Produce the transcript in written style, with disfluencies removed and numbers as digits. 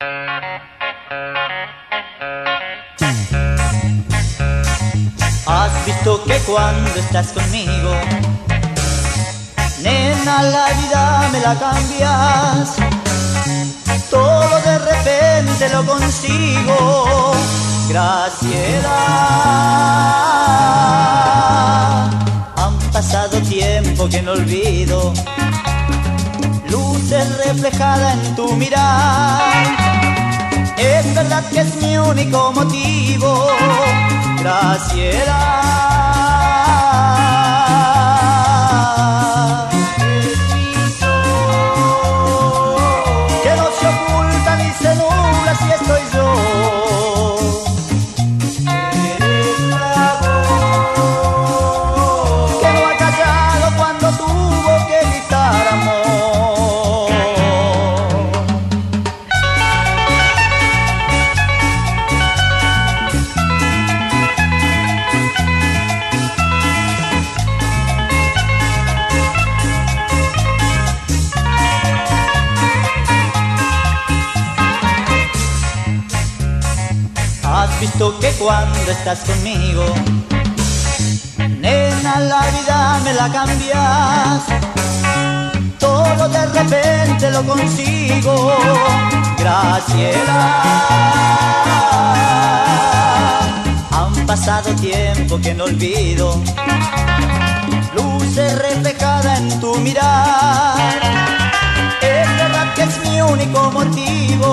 Has visto que cuando estás conmigo, nena, la vida me la cambias. Todo de repente lo consigo, Graciela. Han pasado tiempo que no olvido, luces reflejadas en tu mirar. Es verdad que es mi único motivo, Graciela. Que no se oculta ni se nubla si estoy yo. Eres la voz que no ha callado cuando tuvo que gritar amor. Has visto que cuando estás conmigo, nena, la vida me la cambias. Todo de repente lo consigo, Graciela. Han pasado tiempo que no olvido, luces reflejadas en tu mirar. Es verdad que es mi único motivo,